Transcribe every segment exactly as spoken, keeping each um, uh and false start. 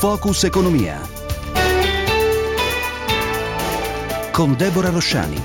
Focus Economia con Deborah Rosciani.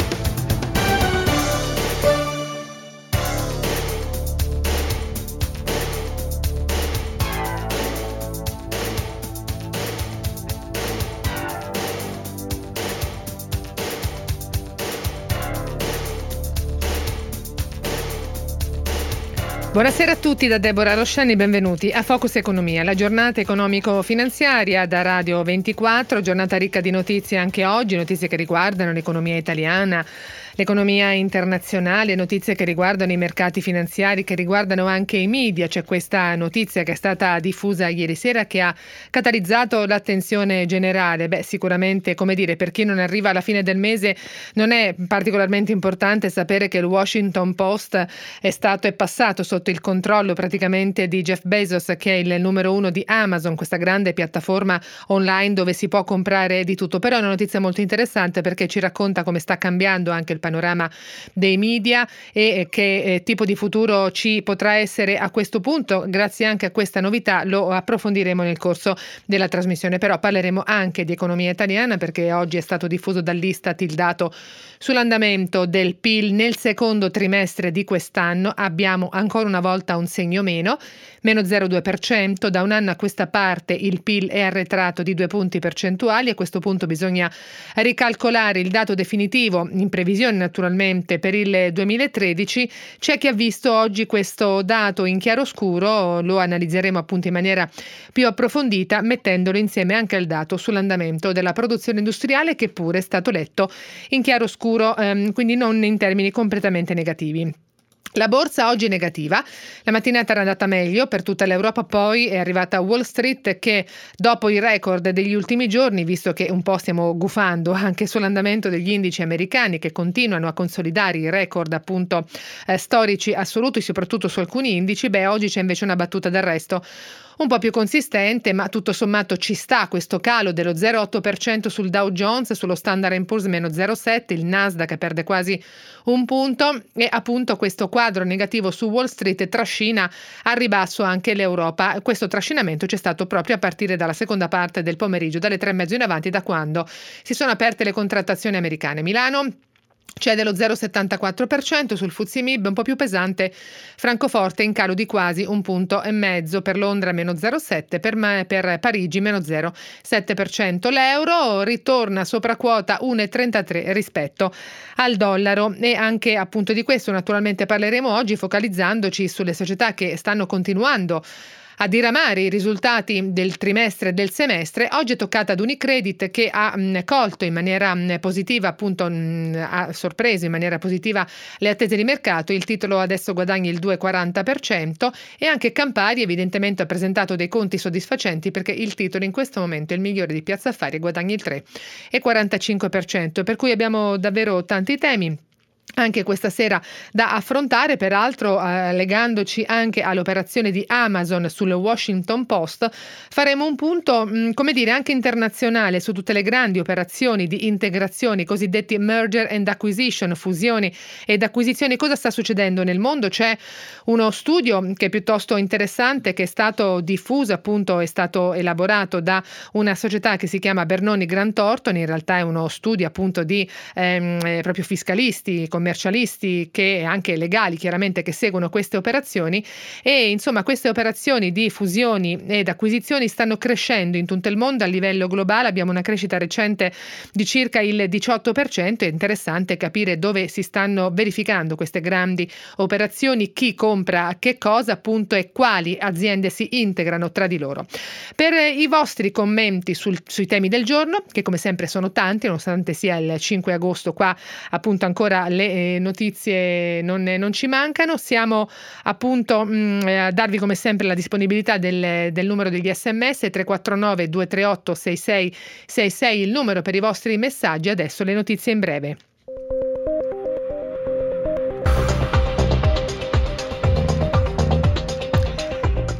Buonasera a tutti da Deborah Rosciani, benvenuti a Focus Economia, la giornata economico-finanziaria da Radio ventiquattro, giornata ricca di notizie anche oggi, notizie che riguardano l'economia italiana, l'economia internazionale, notizie che riguardano i mercati finanziari, che riguardano anche i media. C'è questa notizia che è stata diffusa ieri sera che ha catalizzato l'attenzione generale. Beh, sicuramente, come dire, per chi non arriva alla fine del mese non è particolarmente importante sapere che il Washington Post è stato e passato sotto il controllo praticamente di Jeff Bezos, che è il numero uno di Amazon, questa grande piattaforma online dove si può comprare di tutto. Però è una notizia molto interessante perché ci racconta come sta cambiando anche il panorama dei media e che eh, tipo di futuro ci potrà essere a questo punto. Grazie anche a questa novità lo approfondiremo nel corso della trasmissione. Però parleremo anche di economia italiana perché oggi è stato diffuso dall'Istat il dato sull'andamento del P I L nel secondo trimestre di quest'anno. Abbiamo ancora una volta un segno meno, meno zero virgola due per cento. Da un anno a questa parte il P I L è arretrato di due punti percentuali. A questo punto bisogna ricalcolare il dato definitivo in previsione naturalmente per il duemilatredici. C'è chi ha visto oggi questo dato in chiaroscuro, lo analizzeremo appunto in maniera più approfondita mettendolo insieme anche al dato sull'andamento della produzione industriale che pure è stato letto in chiaroscuro, ehm, quindi non in termini completamente negativi. La borsa oggi è negativa, la mattinata era andata meglio per tutta l'Europa, poi è arrivata Wall Street che dopo i record degli ultimi giorni, visto che un po' stiamo gufando anche sull'andamento degli indici americani che continuano a consolidare i record appunto eh, storici assoluti, soprattutto su alcuni indici, beh oggi c'è invece una battuta d'arresto un po' più consistente, ma tutto sommato ci sta questo calo dello zero virgola otto per cento sul Dow Jones, sullo Standard and Poor's meno zero virgola sette, il Nasdaq perde quasi un punto e appunto questo quadro negativo su Wall Street trascina a ribasso anche l'Europa. Questo trascinamento c'è stato proprio a partire dalla seconda parte del pomeriggio, dalle tre e mezzo in avanti, da quando si sono aperte le contrattazioni americane. Milano c'è dello zero virgola settantaquattro per cento, sul F T S E M I B un po' più pesante, Francoforte in calo di quasi un punto e mezzo, per Londra meno zero virgola sette, per, me, per Parigi meno zero virgola sette per cento. L'euro ritorna sopra quota uno virgola trentatré rispetto al dollaro e anche appunto di questo naturalmente parleremo oggi, focalizzandoci sulle società che stanno continuando a diramare i risultati del trimestre e del semestre. Oggi è toccata ad Unicredit che ha mh, colto in maniera mh, positiva, appunto mh, ha sorpreso in maniera positiva le attese di mercato. Il titolo adesso guadagna il due virgola quaranta per cento e anche Campari evidentemente ha presentato dei conti soddisfacenti perché il titolo in questo momento è il migliore di Piazza Affari e guadagna il tre virgola quarantacinque per cento, per cui abbiamo davvero tanti temi anche questa sera da affrontare, peraltro eh, legandoci anche all'operazione di Amazon sul Washington Post. Faremo un punto, mh, come dire, anche internazionale su tutte le grandi operazioni di integrazione, cosiddetti merger and acquisition, fusioni ed acquisizioni. Cosa sta succedendo nel mondo? C'è uno studio che è piuttosto interessante, che è stato diffuso, appunto è stato elaborato da una società che si chiama Bernoni Grant Thornton. In realtà è uno studio appunto di ehm, proprio fiscalisti, commercialisti che anche legali chiaramente che seguono queste operazioni e insomma queste operazioni di fusioni ed acquisizioni stanno crescendo in tutto il mondo a livello globale. Abbiamo una crescita recente di circa il diciotto per cento. È interessante capire dove si stanno verificando queste grandi operazioni, chi compra che cosa appunto e quali aziende si integrano tra di loro. Per i vostri commenti sul, sui temi del giorno, che come sempre sono tanti nonostante sia il cinque agosto, qua appunto ancora le eh, notizie non, non ci mancano. Siamo appunto mh, a darvi come sempre la disponibilità del, del numero degli sms tre quattro nove due tre otto sei sei sei sei, il numero per i vostri messaggi. Adesso le notizie in breve.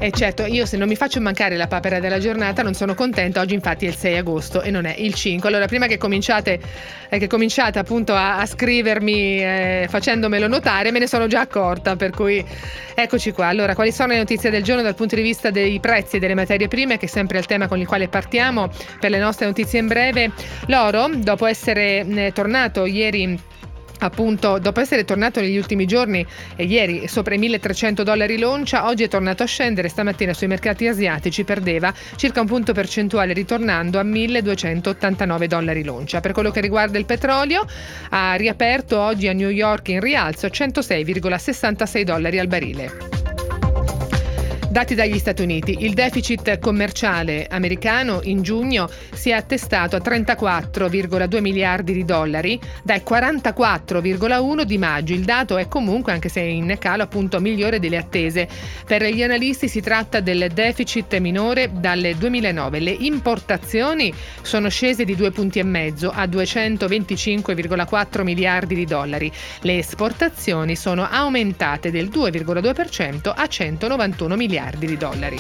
E certo, io se non mi faccio mancare la papera della giornata non sono contenta. Oggi infatti è il sei agosto e non è il cinque. Allora, prima che cominciate eh, che cominciate appunto a, a scrivermi eh, facendomelo notare, me ne sono già accorta, per cui eccoci qua. Allora, quali sono le notizie del giorno dal punto di vista dei prezzi delle materie prime, che è sempre il tema con il quale partiamo per le nostre notizie in breve? L'oro, dopo essere eh, tornato ieri Appunto, dopo essere tornato negli ultimi giorni e ieri sopra i milletrecento dollari l'oncia, oggi è tornato a scendere. Stamattina sui mercati asiatici perdeva circa un punto percentuale, ritornando a milleduecentottantanove dollari l'oncia. Per quello che riguarda il petrolio, ha riaperto oggi a New York in rialzo a centosei virgola sessantasei dollari al barile. Dati dagli Stati Uniti, il deficit commerciale americano in giugno si è attestato a trentaquattro virgola due miliardi di dollari dai quarantaquattro virgola uno di maggio. Il dato è comunque, anche se in calo, appunto migliore delle attese. Per gli analisti si tratta del deficit minore dal duemilanove. Le importazioni sono scese di due punti e mezzo a duecentoventicinque virgola quattro miliardi di dollari. Le esportazioni sono aumentate del due virgola due per cento a centonovantuno miliardi di dollari.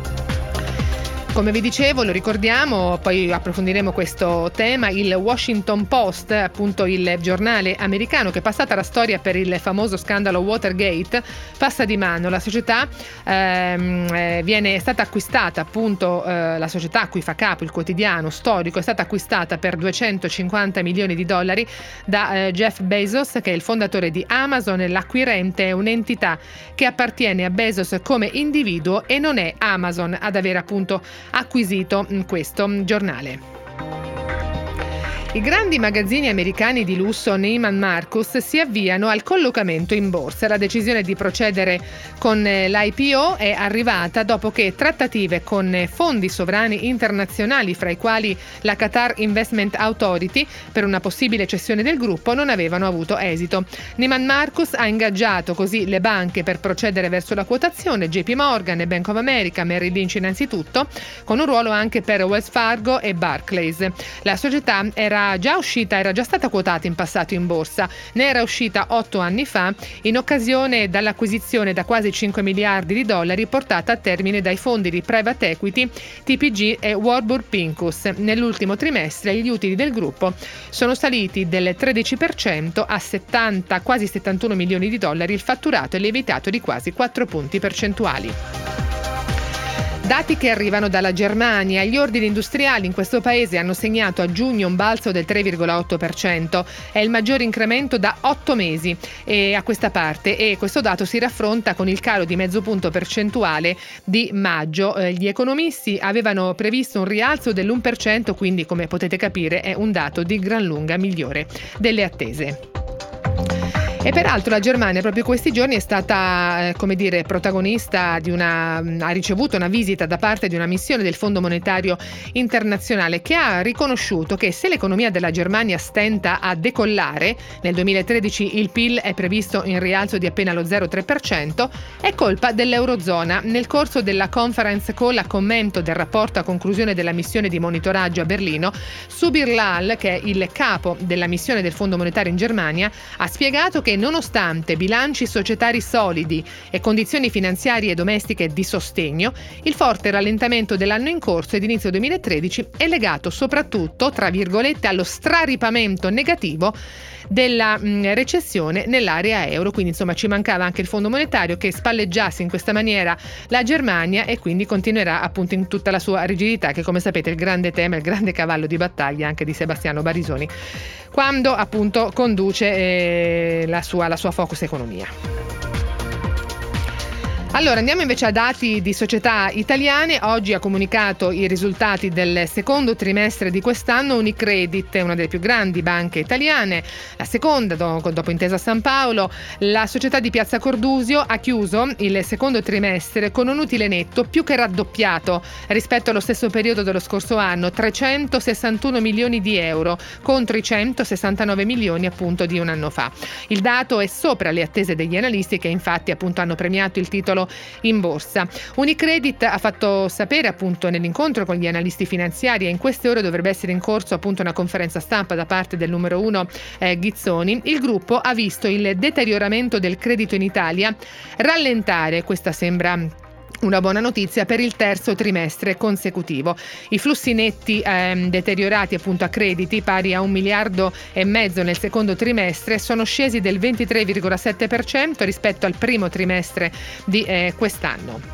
Come vi dicevo, lo ricordiamo, poi approfondiremo questo tema, il Washington Post, appunto il giornale americano che è passata la storia per il famoso scandalo Watergate, passa di mano. La società ehm, eh, viene è stata acquistata, appunto eh, la società a cui fa capo il quotidiano storico è stata acquistata per duecentocinquanta milioni di dollari da eh, Jeff Bezos, che è il fondatore di Amazon. L'acquirente è un'entità che appartiene a Bezos come individuo e non è Amazon ad avere appunto acquisito questo giornale. I grandi magazzini americani di lusso Neiman Marcus si avviano al collocamento in borsa. La decisione di procedere con l'I P O è arrivata dopo che trattative con fondi sovrani internazionali, fra i quali la Qatar Investment Authority, per una possibile cessione del gruppo non avevano avuto esito. Neiman Marcus ha ingaggiato così le banche per procedere verso la quotazione, J P Morgan e Bank of America, Merrill Lynch innanzitutto, con un ruolo anche per Wells Fargo e Barclays. La società era già uscita, era già stata quotata in passato in borsa, ne era uscita otto anni fa in occasione dell'acquisizione da quasi cinque miliardi di dollari portata a termine dai fondi di private equity T P G e Warburg Pincus. Nell'ultimo trimestre gli utili del gruppo sono saliti del tredici per cento a settanta, quasi settantuno milioni di dollari, il fatturato è lievitato di quasi quattro punti percentuali. Dati che arrivano dalla Germania. Gli ordini industriali in questo paese hanno segnato a giugno un balzo del tre virgola otto per cento. È il maggiore incremento da otto mesi e a questa parte, e questo dato si raffronta con il calo di mezzo punto percentuale di maggio. Eh, gli economisti avevano previsto un rialzo dell'uno per cento, quindi come potete capire è un dato di gran lunga migliore delle attese. E peraltro la Germania proprio questi giorni è stata, eh, come dire, protagonista di una, ha ricevuto una visita da parte di una missione del Fondo Monetario Internazionale, che ha riconosciuto che se l'economia della Germania stenta a decollare, nel duemilatredici il P I L è previsto in rialzo di appena lo zero virgola tre per cento, è colpa dell'Eurozona. Nel corso della conference call a commento del rapporto a conclusione della missione di monitoraggio a Berlino, Subir Lal, che è il capo della missione del Fondo Monetario in Germania, ha spiegato che nonostante bilanci societari solidi e condizioni finanziarie e domestiche di sostegno, il forte rallentamento dell'anno in corso ed inizio duemilatredici è legato soprattutto, tra virgolette, allo straripamento negativo della mh, recessione nell'area euro. Quindi insomma ci mancava anche il Fondo Monetario che spalleggiasse in questa maniera la Germania, e quindi continuerà appunto in tutta la sua rigidità, che come sapete è il grande tema, il grande cavallo di battaglia anche di Sebastiano Barisoni quando appunto conduce eh, la sua, la sua Focus Economia. Allora andiamo invece a dati di società italiane. Oggi ha comunicato i risultati del secondo trimestre di quest'anno Unicredit, una delle più grandi banche italiane, la seconda dopo Intesa San Paolo. La società di Piazza Cordusio ha chiuso il secondo trimestre con un utile netto più che raddoppiato rispetto allo stesso periodo dello scorso anno, trecentosessantuno milioni di euro contro i centosessantanove milioni appunto di un anno fa. Il dato è sopra le attese degli analisti, che infatti appunto hanno premiato il titolo in borsa. Unicredit ha fatto sapere appunto nell'incontro con gli analisti finanziari, e in queste ore dovrebbe essere in corso appunto una conferenza stampa da parte del numero uno eh, Ghizzoni. Il gruppo ha visto il deterioramento del credito in Italia rallentare, questa sembra Una buona notizia per il terzo trimestre consecutivo. I flussi netti ehm, deteriorati appunto a crediti, pari a un miliardo e mezzo nel secondo trimestre, sono scesi del ventitré virgola sette per cento rispetto al primo trimestre di eh, quest'anno.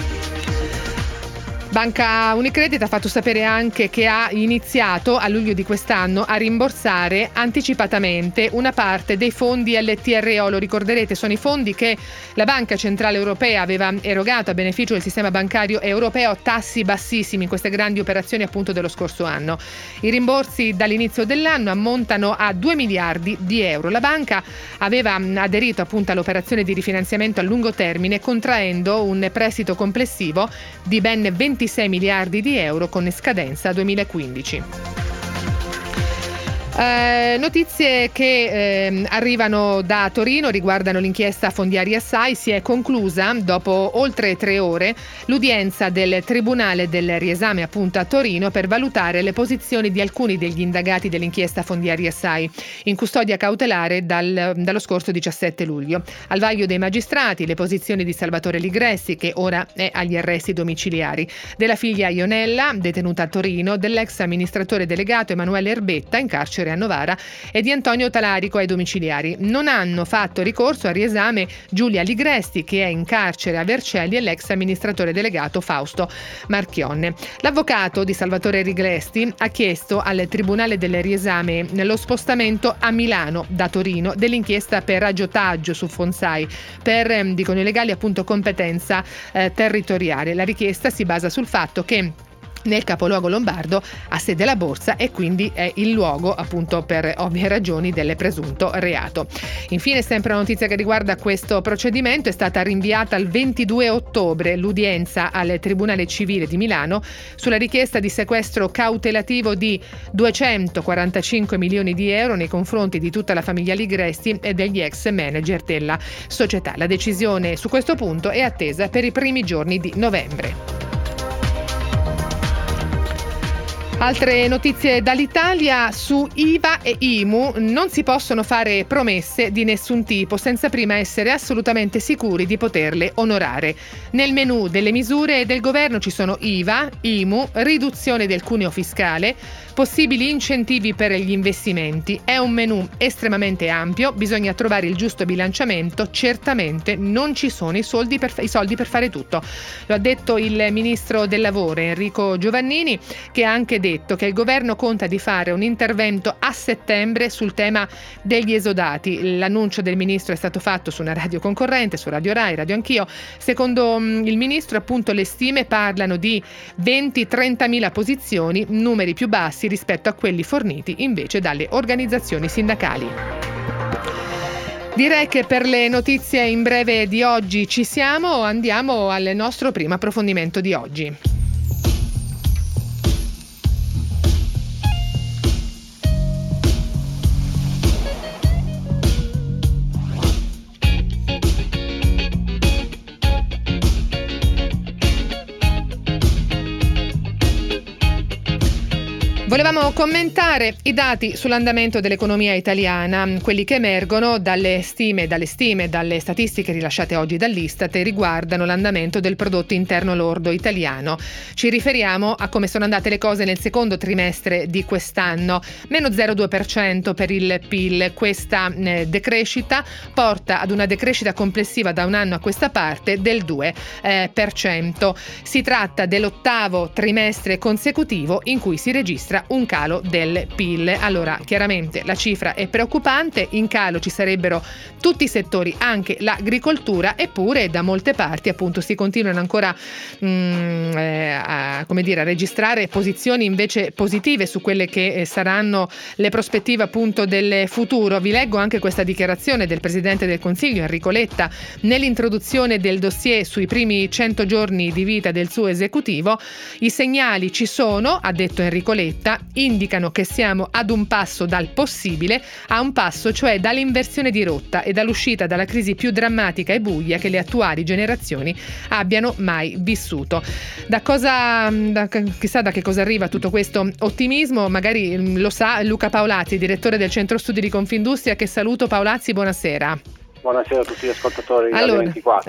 Banca Unicredit ha fatto sapere anche che ha iniziato a luglio di quest'anno a rimborsare anticipatamente una parte dei fondi L T R O. Lo ricorderete, sono i fondi che la Banca Centrale Europea aveva erogato a beneficio del sistema bancario europeo a tassi bassissimi in queste grandi operazioni appunto dello scorso anno. I rimborsi dall'inizio dell'anno ammontano a due miliardi di euro. La banca aveva aderito appunto all'operazione di rifinanziamento a lungo termine, contraendo un prestito complessivo di ben ventisei miliardi di euro con scadenza duemilaquindici. Eh, notizie che eh, arrivano da Torino riguardano l'inchiesta Fondiaria S A I. Si è conclusa dopo oltre tre ore l'udienza del Tribunale del Riesame appunto a Torino per valutare le posizioni di alcuni degli indagati dell'inchiesta Fondiaria S A I in custodia cautelare dal, dallo scorso diciassette luglio. Al vaglio dei magistrati le posizioni di Salvatore Ligresti, che ora è agli arresti domiciliari, della figlia Ionella, detenuta a Torino, dell'ex amministratore delegato Emanuele Erbetta, in carcere a Novara, e di Antonio Talarico ai domiciliari. Non hanno fatto ricorso al riesame Giulia Ligresti, che è in carcere a Vercelli, e l'ex amministratore delegato Fausto Marchionne. L'avvocato di Salvatore Ligresti ha chiesto al Tribunale del Riesame lo spostamento a Milano da Torino dell'inchiesta per aggiotaggio su Fonsai per, dicono i legali, appunto competenza eh, territoriale. La richiesta si basa sul fatto che nel capoluogo lombardo ha sede la borsa e quindi è il luogo appunto per ovvie ragioni del presunto reato. Infine, sempre una notizia che riguarda questo procedimento: è stata rinviata al ventidue ottobre l'udienza al Tribunale Civile di Milano sulla richiesta di sequestro cautelativo di duecentoquarantacinque milioni di euro nei confronti di tutta la famiglia Ligresti e degli ex manager della società. La decisione su questo punto è attesa per i primi giorni di novembre. Altre notizie dall'Italia: su I V A e I M U non si possono fare promesse di nessun tipo senza prima essere assolutamente sicuri di poterle onorare. Nel menù delle misure del governo ci sono I V A, I M U, riduzione del cuneo fiscale, possibili incentivi per gli investimenti. È un menù estremamente ampio, bisogna trovare il giusto bilanciamento. Certamente non ci sono i soldi per, i soldi per fare tutto. Lo ha detto il ministro del lavoro Enrico Giovannini, che ha anche detto che il governo conta di fare un intervento a settembre sul tema degli esodati. L'annuncio del ministro è stato fatto su una radio concorrente, su Radio Rai, Radio Anch'io. Secondo mh, il ministro, appunto, le stime parlano di venti trentamila posizioni, numeri più bassi rispetto a quelli forniti invece dalle organizzazioni sindacali. Direi che per le notizie in breve di oggi ci siamo. Andiamo al nostro primo approfondimento di oggi. Volevamo commentare i dati sull'andamento dell'economia italiana, quelli che emergono dalle stime, dalle stime, dalle statistiche rilasciate oggi dall'Istat e riguardano l'andamento del prodotto interno lordo italiano. Ci riferiamo a come sono andate le cose nel secondo trimestre di quest'anno, meno zero virgola due per cento per il P I L. Questa eh, decrescita porta ad una decrescita complessiva da un anno a questa parte del due per cento. Si tratta dell'ottavo trimestre consecutivo in cui si registra un calo del P I L. Allora, chiaramente la cifra è preoccupante, in calo ci sarebbero tutti i settori, anche l'agricoltura, eppure da molte parti appunto si continuano ancora mh, eh, a, come dire, a registrare posizioni invece positive su quelle che eh, saranno le prospettive appunto del futuro. Vi leggo anche questa dichiarazione del Presidente del Consiglio Enrico Letta nell'introduzione del dossier sui primi cento giorni di vita del suo esecutivo. I segnali ci sono, ha detto Enrico Letta, indicano che siamo ad un passo dal possibile a un passo, cioè dall'inversione di rotta e dall'uscita dalla crisi più drammatica e buia che le attuali generazioni abbiano mai vissuto. Da cosa, da, chissà da che cosa arriva tutto questo ottimismo, magari lo sa Luca Paolazzi, direttore del Centro Studi di Confindustria, che saluto. Paolazzi, buonasera. Buonasera a tutti gli ascoltatori di allora, Radio ventiquattro.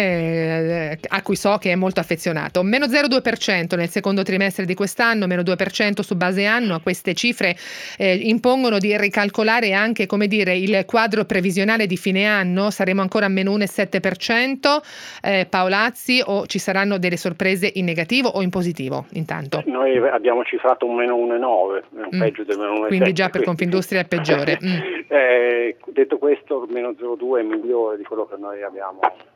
Eh, a cui so che è molto affezionato. Meno zero virgola due per cento nel secondo trimestre di quest'anno, meno due per cento su base anno. Queste cifre eh, impongono di ricalcolare anche, come dire, il quadro previsionale di fine anno. Saremo ancora a meno uno virgola sette per cento, eh, Paolazzi, o ci saranno delle sorprese in negativo o in positivo intanto? Noi abbiamo cifrato un meno uno virgola nove, un Mm. peggio del meno uno virgola sette. Quindi già per quindi. Confindustria è peggiore. Mm. eh, detto questo, il meno zero virgola due è migliore di quello che noi abbiamo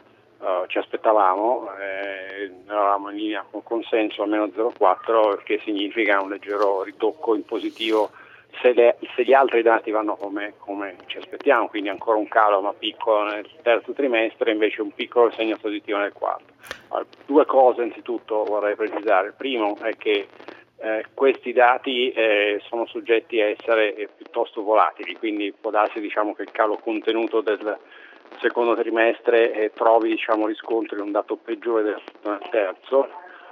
uh, ci aspettavamo, eh, eravamo in linea con consenso a meno zero virgola quattro, che significa un leggero ritocco in positivo se, le, se gli altri dati vanno come, come ci aspettiamo, quindi ancora un calo ma piccolo nel terzo trimestre, invece un piccolo segno positivo nel quarto. Allora, due cose innanzitutto vorrei precisare. Il primo è che Eh, questi dati eh, sono soggetti a essere eh, piuttosto volatili, quindi può darsi, diciamo, che il calo contenuto del secondo trimestre eh, trovi, diciamo, riscontri in un dato peggiore del terzo,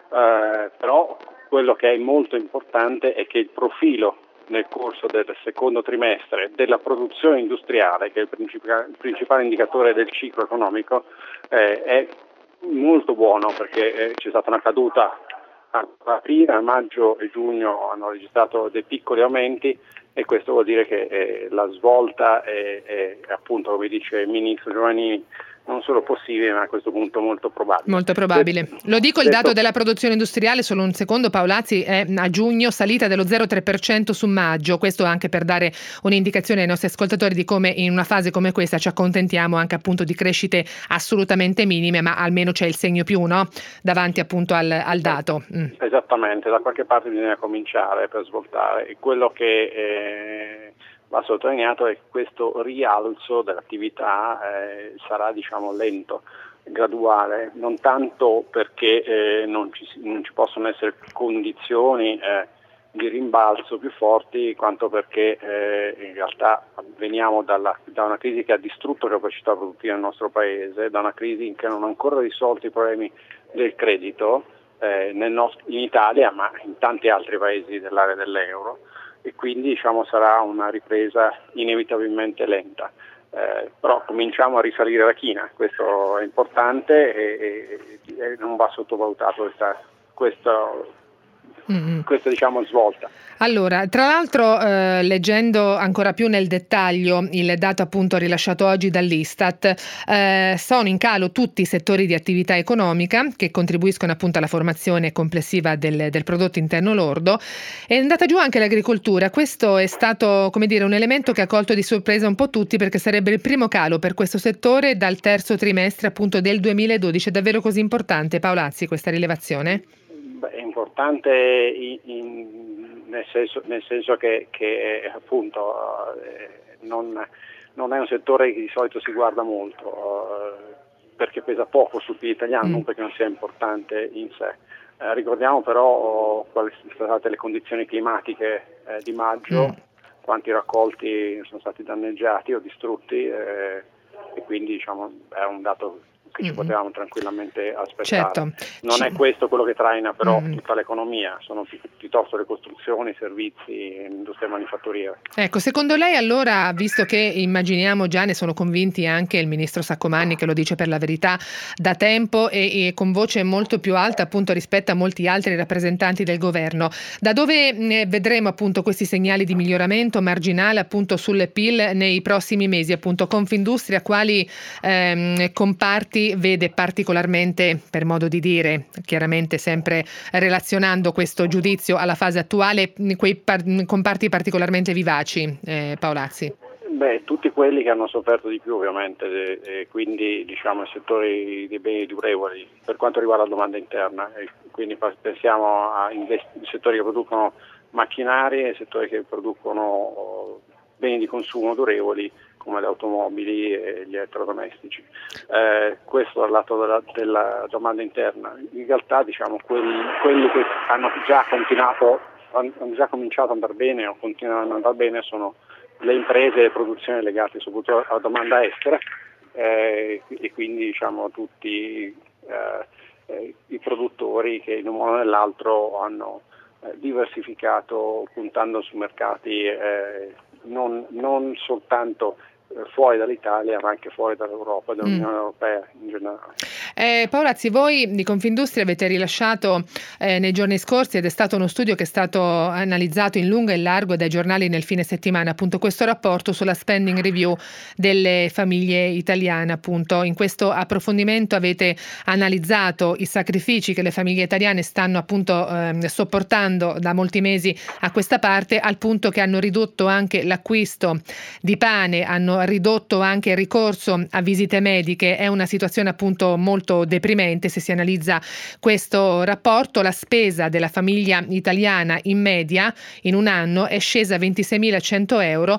eh, però quello che è molto importante è che il profilo nel corso del secondo trimestre della produzione industriale, che è il principale, il principale indicatore del ciclo economico, eh, è molto buono, perché eh, c'è stata una caduta a aprile, a maggio e giugno hanno registrato dei piccoli aumenti, e questo vuol dire che eh, la svolta è, è appunto, come dice il ministro Giovannini, non solo possibile, ma a questo punto molto probabile. Molto probabile. Detto, Lo dico, il detto, dato della produzione industriale, solo un secondo Paolazzi, è a giugno salita dello zero virgola tre per cento su maggio, questo anche per dare un'indicazione ai nostri ascoltatori di come in una fase come questa ci accontentiamo anche appunto di crescite assolutamente minime, ma almeno c'è il segno più, no? Davanti appunto al, al dato. Mm. Esattamente, da qualche parte bisogna cominciare per svoltare, e quello che eh, va sottolineato è che questo rialzo dell'attività eh, sarà, diciamo, lento, graduale, non tanto perché eh, non, ci, non ci possono essere condizioni eh, di rimbalzo più forti, quanto perché eh, in realtà veniamo dalla, da una crisi che ha distrutto la capacità produttiva nel nostro paese, da una crisi che non ha ancora risolto i problemi del credito eh, nel nostro, in Italia, ma in tanti altri paesi dell'area dell'euro, e quindi, diciamo, sarà una ripresa inevitabilmente lenta. Eh, però cominciamo a risalire la china, questo è importante, e, e, e non va sottovalutato questa, questo, mm-hmm. questa diciamo svolta. Allora, tra l'altro, eh, leggendo ancora più nel dettaglio il dato appunto rilasciato oggi dall'Istat, eh, sono in calo tutti i settori di attività economica che contribuiscono appunto alla formazione complessiva del, del prodotto interno lordo. È andata giù anche l'agricoltura. Questo è stato, come dire, un elemento che ha colto di sorpresa un po' tutti, perché sarebbe il primo calo per questo settore dal terzo trimestre appunto del duemiladodici. È davvero così importante, Paolazzi, questa rilevazione? Beh, è importante in, in... Nel senso, nel senso che, che appunto eh, non, non è un settore che di solito si guarda molto, eh, perché pesa poco sul P I L italiano, mm. non perché non sia importante in sé. Eh, ricordiamo però quali sono state le condizioni climatiche eh, di maggio, mm. quanti raccolti sono stati danneggiati o distrutti, eh, e quindi, diciamo, è un dato che ci mm-hmm. potevamo tranquillamente aspettare. Certo. Non C- è questo quello che traina però mm. tutta l'economia, sono pi- piuttosto le costruzioni, servizi, industria manifatturiera. Ecco, secondo lei allora, visto che immaginiamo già, ne sono convinti anche il ministro Saccomanni, che lo dice per la verità da tempo e, e con voce molto più alta appunto rispetto a molti altri rappresentanti del governo, da dove ne vedremo appunto questi segnali di miglioramento marginale appunto sul P I L nei prossimi mesi? Appunto, Confindustria quali ehm, comparti vede particolarmente, per modo di dire, chiaramente sempre relazionando questo giudizio alla fase attuale, quei par- comparti particolarmente vivaci, eh, Paolazzi? Beh, tutti quelli che hanno sofferto di più, ovviamente, e, e quindi, diciamo, i settori dei beni durevoli per quanto riguarda la domanda interna, e quindi pensiamo a invest- settori che producono macchinari e settori che producono beni di consumo durevoli come le automobili e gli elettrodomestici. Eh, questo dal lato della, della domanda interna. In realtà, diciamo, quelli, quelli che hanno già continuato, hanno già cominciato ad andare bene o continuano ad andare bene sono le imprese e le produzioni legate soprattutto alla domanda estera, eh, e quindi, diciamo, tutti eh, eh, i produttori che in un modo o nell'altro hanno eh, diversificato puntando su mercati eh, non, non soltanto fuori dall'Italia ma anche fuori dall'Europa, dall'Unione Mm. Europea in generale. Eh, Paolazzi, voi di Confindustria avete rilasciato eh, nei giorni scorsi, ed è stato uno studio che è stato analizzato in lungo e in largo dai giornali nel fine settimana, appunto questo rapporto sulla spending review delle famiglie italiane. Appunto in questo approfondimento avete analizzato i sacrifici che le famiglie italiane stanno appunto eh, sopportando da molti mesi a questa parte, al punto che hanno ridotto anche l'acquisto di pane, hanno ridotto anche il ricorso a visite mediche. È una situazione appunto molto deprimente se si analizza questo rapporto. La spesa della famiglia italiana in media in un anno è scesa a ventiseimiracento euro,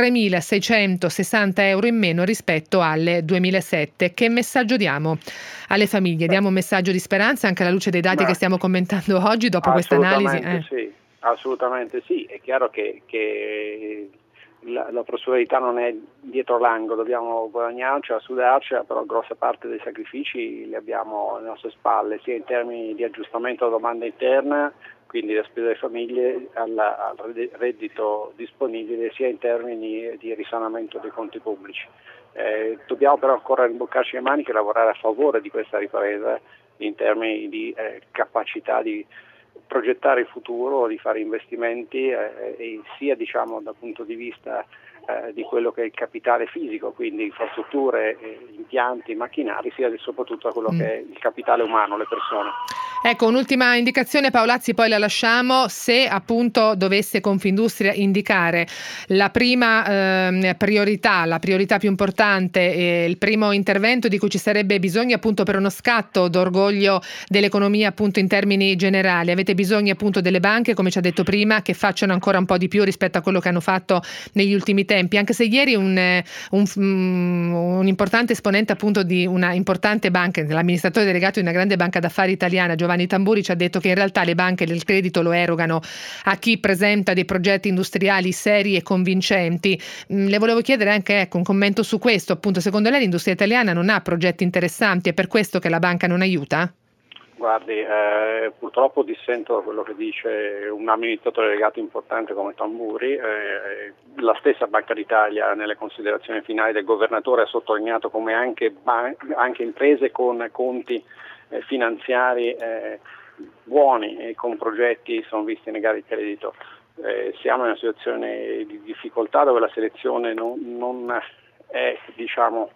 tremilaseicentosessanta euro in meno rispetto al duemilasette. Che messaggio diamo alle famiglie? Diamo un messaggio di speranza anche alla luce dei dati Beh, che stiamo commentando oggi dopo questa analisi? Assolutamente Eh. sì, assolutamente sì. È chiaro che, che la, la prosperità non è dietro l'angolo, dobbiamo guadagnarcela, sudarcela, però grossa parte dei sacrifici li abbiamo alle nostre spalle, sia in termini di aggiustamento alla domanda interna, quindi la spesa delle famiglie, alla, al reddito disponibile, sia in termini di risanamento dei conti pubblici. Eh, dobbiamo però ancora rimboccarci le maniche e lavorare a favore di questa ripresa in termini di eh, capacità di progettare il futuro, di fare investimenti eh, e sia diciamo dal punto di vista eh, di quello che è il capitale fisico, quindi infrastrutture, eh, impianti, macchinari, sia soprattutto a quello mm. che è il capitale umano, le persone. Ecco, un'ultima indicazione, Paolazzi, poi la lasciamo. Se appunto dovesse Confindustria indicare la prima eh, priorità, la priorità più importante, eh, il primo intervento di cui ci sarebbe bisogno appunto per uno scatto d'orgoglio dell'economia appunto in termini generali, avete bisogno appunto delle banche, come ci ha detto prima, che facciano ancora un po' di più rispetto a quello che hanno fatto negli ultimi tempi, anche se ieri un, un, un importante esponente appunto di una importante banca, l'amministratore delegato di una grande banca d'affari italiana, Giovanni Tamburi, ci ha detto che in realtà le banche del credito lo erogano a chi presenta dei progetti industriali seri e convincenti. Le volevo chiedere anche ecco, un commento su questo, appunto secondo lei l'industria italiana non ha progetti interessanti, è per questo che la banca non aiuta? Guardi, eh, purtroppo dissento da quello che dice un amministratore delegato importante come Tamburi. Eh, la stessa Banca d'Italia nelle considerazioni finali del governatore ha sottolineato come anche, ban- anche imprese con conti eh, finanziari eh, buoni e con progetti sono visti negare il credito. Eh, siamo in una situazione di difficoltà dove la selezione non, non è diciamo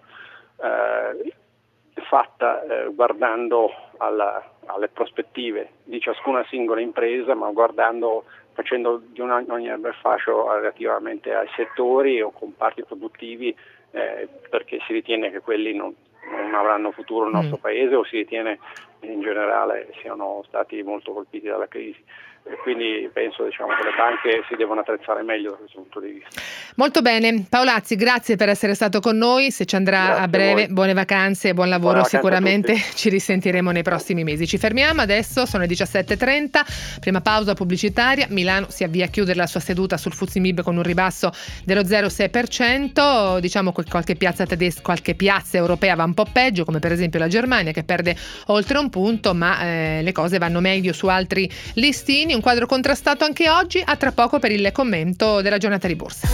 eh, fatta eh, guardando alla, alle prospettive di ciascuna singola impresa, ma guardando, facendo di una, ogni erba fascio relativamente ai settori o comparti produttivi, eh, perché si ritiene che quelli non, non avranno futuro nel nostro mm. paese o si ritiene in generale siano stati molto colpiti dalla crisi. E quindi penso diciamo, che le banche si devono attrezzare meglio da questo punto di vista. Molto bene, Paolazzi, grazie per essere stato con noi, se ci andrà grazie a breve, a buone vacanze e buon lavoro, sicuramente ci risentiremo nei prossimi mesi. Ci fermiamo adesso, sono le diciassette e trenta, prima pausa pubblicitaria. Milano si avvia a chiudere la sua seduta sul F T S E M I B con un ribasso dello zero virgola sei per cento, diciamo che qualche piazza tedesca, qualche piazza europea va un po' peggio, come per esempio la Germania che perde oltre un punto, ma eh, le cose vanno meglio su altri listini. Un quadro contrastato anche oggi, a tra poco per il commento della giornata di borsa.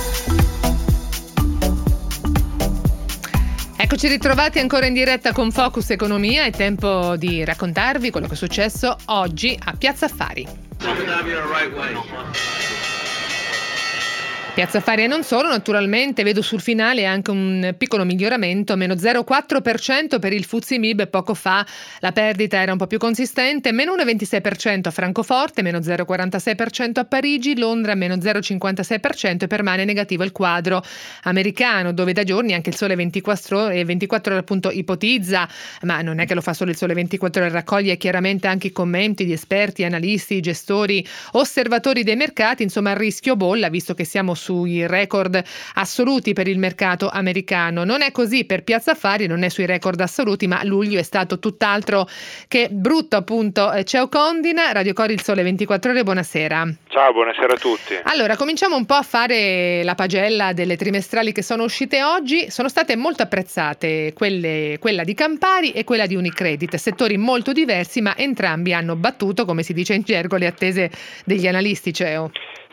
Eccoci ritrovati ancora in diretta con Focus Economia, è tempo di raccontarvi quello che è successo oggi a Piazza Affari. Piazza Affari e non solo, naturalmente vedo sul finale anche un piccolo miglioramento, meno zero virgola quattro per cento per il F T S E M I B, poco fa la perdita era un po' più consistente, meno uno virgola ventisei per cento a Francoforte, meno zero virgola quarantasei per cento a Parigi, Londra meno zero virgola cinquantasei per cento e permane negativo il quadro americano, dove da giorni anche il Sole ventiquattro ore, ventiquattro ore appunto ipotizza, ma non è che lo fa solo il Sole ventiquattro ore, raccoglie chiaramente anche i commenti di esperti, analisti, gestori, osservatori dei mercati, insomma il rischio bolla, visto che siamo sui record assoluti per il mercato americano. Non è così per Piazza Affari, non è sui record assoluti, ma luglio è stato tutt'altro che brutto, appunto. Ciao Condina, Radio Cori, il Sole ventiquattro ore, buonasera. Ciao, buonasera a tutti. Allora, cominciamo un po' a fare la pagella delle trimestrali che sono uscite oggi. Sono state molto apprezzate quelle, quella di Campari e quella di Unicredit, settori molto diversi, ma entrambi hanno battuto, come si dice in gergo, le attese degli analisti, C E O.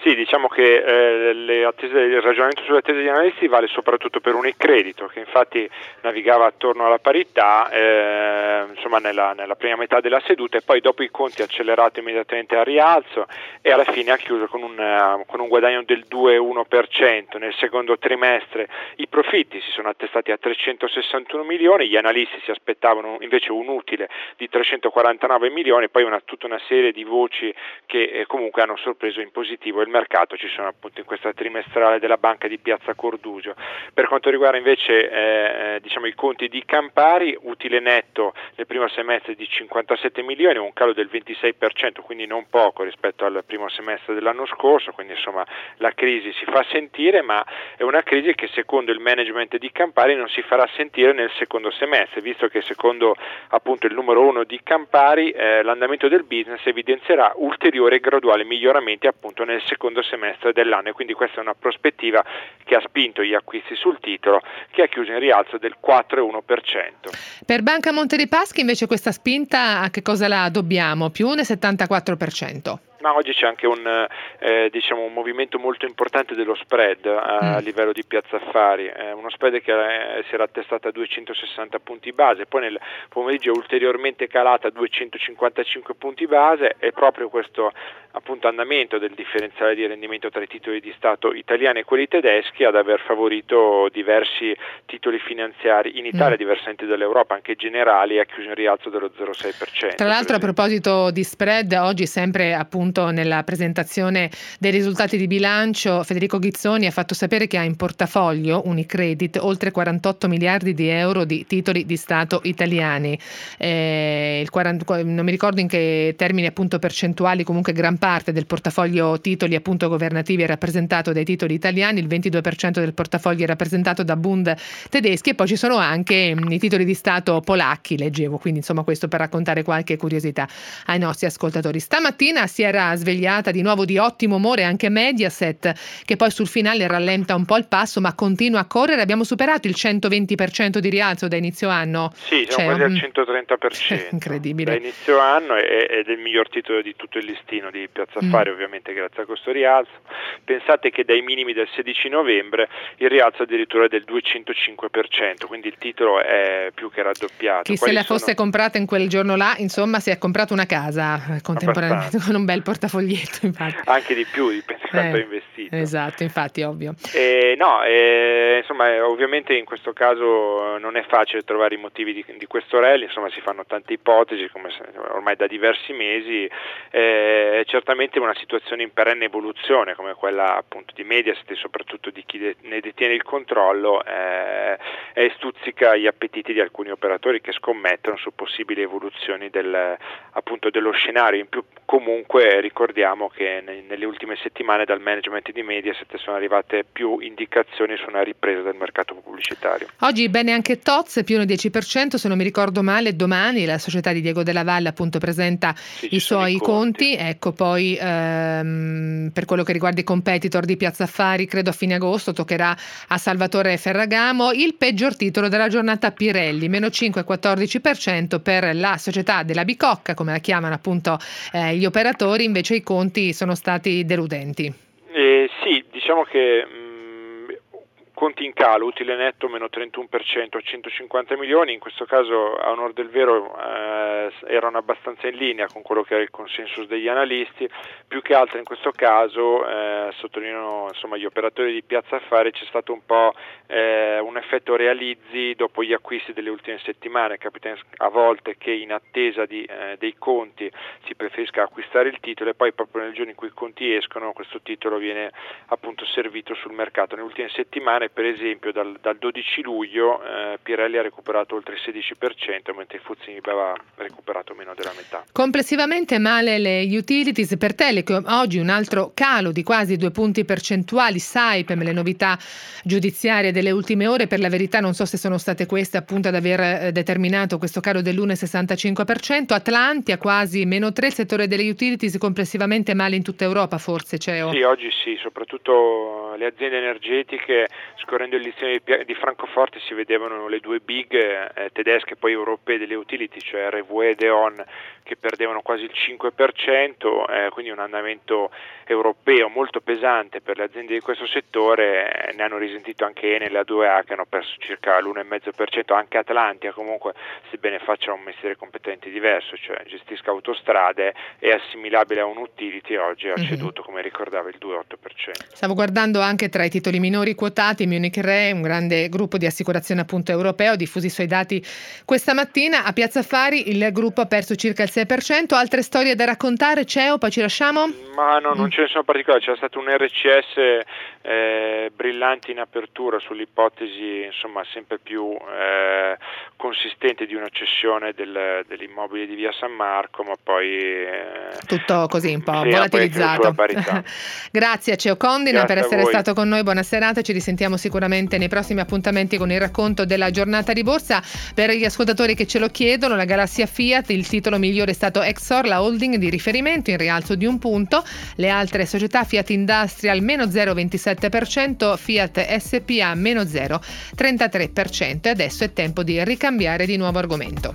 Sì, diciamo che eh, le attese, il ragionamento sulle attese degli analisti vale soprattutto per Unicredito, che infatti navigava attorno alla parità eh, insomma nella, nella prima metà della seduta, e poi dopo i conti ha accelerato immediatamente al rialzo e alla fine ha chiuso con un, uh, con un guadagno del due virgola uno per cento. Nel secondo trimestre i profitti si sono attestati a trecentosessantuno milioni, gli analisti si aspettavano invece un utile di trecentoquarantanove milioni, poi una, tutta una serie di voci che eh, comunque hanno sorpreso in positivo il mercato. Ci sono appunto in questa trimestrale della Banca di Piazza Cordusio. Per quanto riguarda invece eh, diciamo i conti di Campari, utile netto nel primo semestre di cinquantasette milioni, un calo del ventisei per cento, quindi non poco rispetto al primo semestre dell'anno scorso, quindi insomma la crisi si fa sentire, ma è una crisi che secondo il management di Campari non si farà sentire nel secondo semestre, visto che secondo appunto il numero uno di Campari eh, l'andamento del business evidenzierà ulteriori e graduali miglioramenti appunto nel secondo semestre dell'anno, e quindi questa è una prospettiva che ha spinto gli acquisti sul titolo, che ha chiuso in rialzo del quattro virgola uno per cento. Per Banca Monte dei Paschi invece questa spinta a che cosa la dobbiamo? Più un settantaquattro per cento. Ma oggi c'è anche un, eh, diciamo, un movimento molto importante dello spread a, a livello di Piazza Affari, eh, uno spread che eh, si era attestato a duecentosessanta punti base, poi nel pomeriggio è ulteriormente calata a duecentocinquantacinque punti base, e proprio questo appunto andamento del differenziale di rendimento tra i titoli di Stato italiani e quelli tedeschi ad aver favorito diversi titoli finanziari in Italia, mm. diversamente dall'Europa, anche generali, ha chiuso in rialzo dello zero virgola sei per cento. Tra l'altro, a proposito di spread, oggi sempre appunto nella presentazione dei risultati di bilancio Federico Ghizzoni ha fatto sapere che ha in portafoglio Unicredit oltre quarantotto miliardi di euro di titoli di Stato italiani, eh, il quaranta, non mi ricordo in che termini appunto percentuali, comunque gran parte del portafoglio titoli appunto governativi è rappresentato dai titoli italiani, il ventidue per cento del portafoglio è rappresentato da Bund tedeschi, e poi ci sono anche mh, i titoli di Stato polacchi, leggevo, quindi insomma questo per raccontare qualche curiosità ai nostri ascoltatori. Stamattina si era svegliata di nuovo di ottimo umore anche Mediaset, che poi sul finale rallenta un po' il passo ma continua a correre. Abbiamo superato il centoventi per cento di rialzo da inizio anno. Sì, siamo cioè, quasi al centotrenta per cento incredibile. Da inizio anno, ed è il miglior titolo di tutto il listino di Piazza Affari, mm. ovviamente grazie a questo rialzo. Pensate che dai minimi del sedici novembre il rialzo addirittura è del duecentocinque per cento, quindi il titolo è più che raddoppiato. Chi Quali se la sono... fosse comprata in quel giorno là, insomma, si è comprato una casa contemporaneamente con un bel portafoglietto, infatti. Anche di più, dipende quanto eh, hai investito. Esatto, infatti, ovvio. Eh, no, eh, insomma, ovviamente in questo caso non è facile trovare i motivi di, di questo rally, insomma si fanno tante ipotesi, come se, ormai da diversi mesi, eh, è certamente una situazione in perenne evoluzione, come quella appunto di Mediaset e soprattutto di chi de- ne detiene il controllo, eh, e stuzzica gli appetiti di alcuni operatori che scommettono su possibili evoluzioni del, appunto dello scenario. In più, comunque ricordiamo che ne, nelle ultime settimane dal management di Mediaset sono arrivate più indicazioni su una ripresa del mercato pubblicitario. Oggi bene anche Toz, più del dieci per cento, se non mi ricordo male. Domani la società di Diego Della Valle appunto presenta sì, i suoi i conti. conti. Ecco, poi ehm, per quello che riguarda i competitor di Piazza Affari, credo a fine agosto toccherà a Salvatore Ferragamo. Il peggior titolo della giornata Pirelli, meno cinque virgola quattordici per cento per la società della Bicocca, come la chiamano appunto eh, gli operatori. Invece i conti sono stati deludenti. Eh, sì, diciamo che mh, conti in calo, utile netto meno trentuno per cento a centocinquanta milioni, in questo caso a onor del vero eh, erano abbastanza in linea con quello che era il consensus degli analisti. Più che altro in questo caso, eh, sottolineano insomma gli operatori di Piazza Affari, c'è stato un po' eh, un effetto realizzi dopo gli acquisti delle ultime settimane. Capita a volte che in attesa di, eh, dei conti si preferisca acquistare il titolo, e poi proprio nel giorno in cui i conti escono questo titolo viene appunto servito sul mercato. Nelle ultime settimane, per esempio dal, dal dodici luglio eh, Pirelli ha recuperato oltre il sedici per cento, mentre il F T S E aveva recuperato meno della metà. Complessivamente male le utilities. Per Telecom oggi un altro calo di quasi due punti percentuali. Saipem, le novità giudiziarie delle ultime ore, per la verità non so se sono state queste appunto ad aver determinato questo calo dell'uno virgola sessantacinque per cento. Atlantia quasi meno tre, il settore delle utilities complessivamente male in tutta Europa, forse C E O? Sì, oggi sì, soprattutto le aziende energetiche scorrendo le lezioni di, di Francoforte si vedevano le due big eh, tedesche, poi europee delle utility, cioè R W E e E.ON, che perdevano quasi il cinque per cento, eh, quindi un andamento europeo molto pesante per le aziende di questo settore. Eh, ne hanno risentito anche Enel e A due A, che hanno perso circa l'uno virgola cinque per cento, anche Atlantia comunque, sebbene faccia un mestiere completamente diverso, cioè gestisca autostrade, è assimilabile a un utility, oggi ha ceduto, mm-hmm. come ricordava, il due virgola otto per cento. Stavo guardando anche tra i titoli minori quotati Munich Re, un grande gruppo di assicurazione appunto europeo, diffusi i suoi dati questa mattina. A Piazza Affari il gruppo ha perso circa il sei per cento. Altre storie da raccontare, C E O, poi ci lasciamo? Ma no, non ce ne sono particolari, c'è stato un R C S eh, brillante in apertura sull'ipotesi insomma sempre più eh, consistente di una cessione del, dell'immobile di via San Marco, ma poi eh, tutto così un po' sì, volatilizzato. Grazie a C E O Condina Grazie per essere stato con noi, buona serata, ci risentiamo sicuramente nei prossimi appuntamenti con il racconto della giornata di borsa. Per gli ascoltatori che ce lo chiedono, la galassia Fiat, il titolo migliore è stato Exor, la holding di riferimento, in rialzo di un punto. Le altre società: Fiat Industrial meno zero virgola ventisette per cento, Fiat S P A meno zero virgola trentatré per cento. E adesso è tempo di ricambiare di nuovo argomento.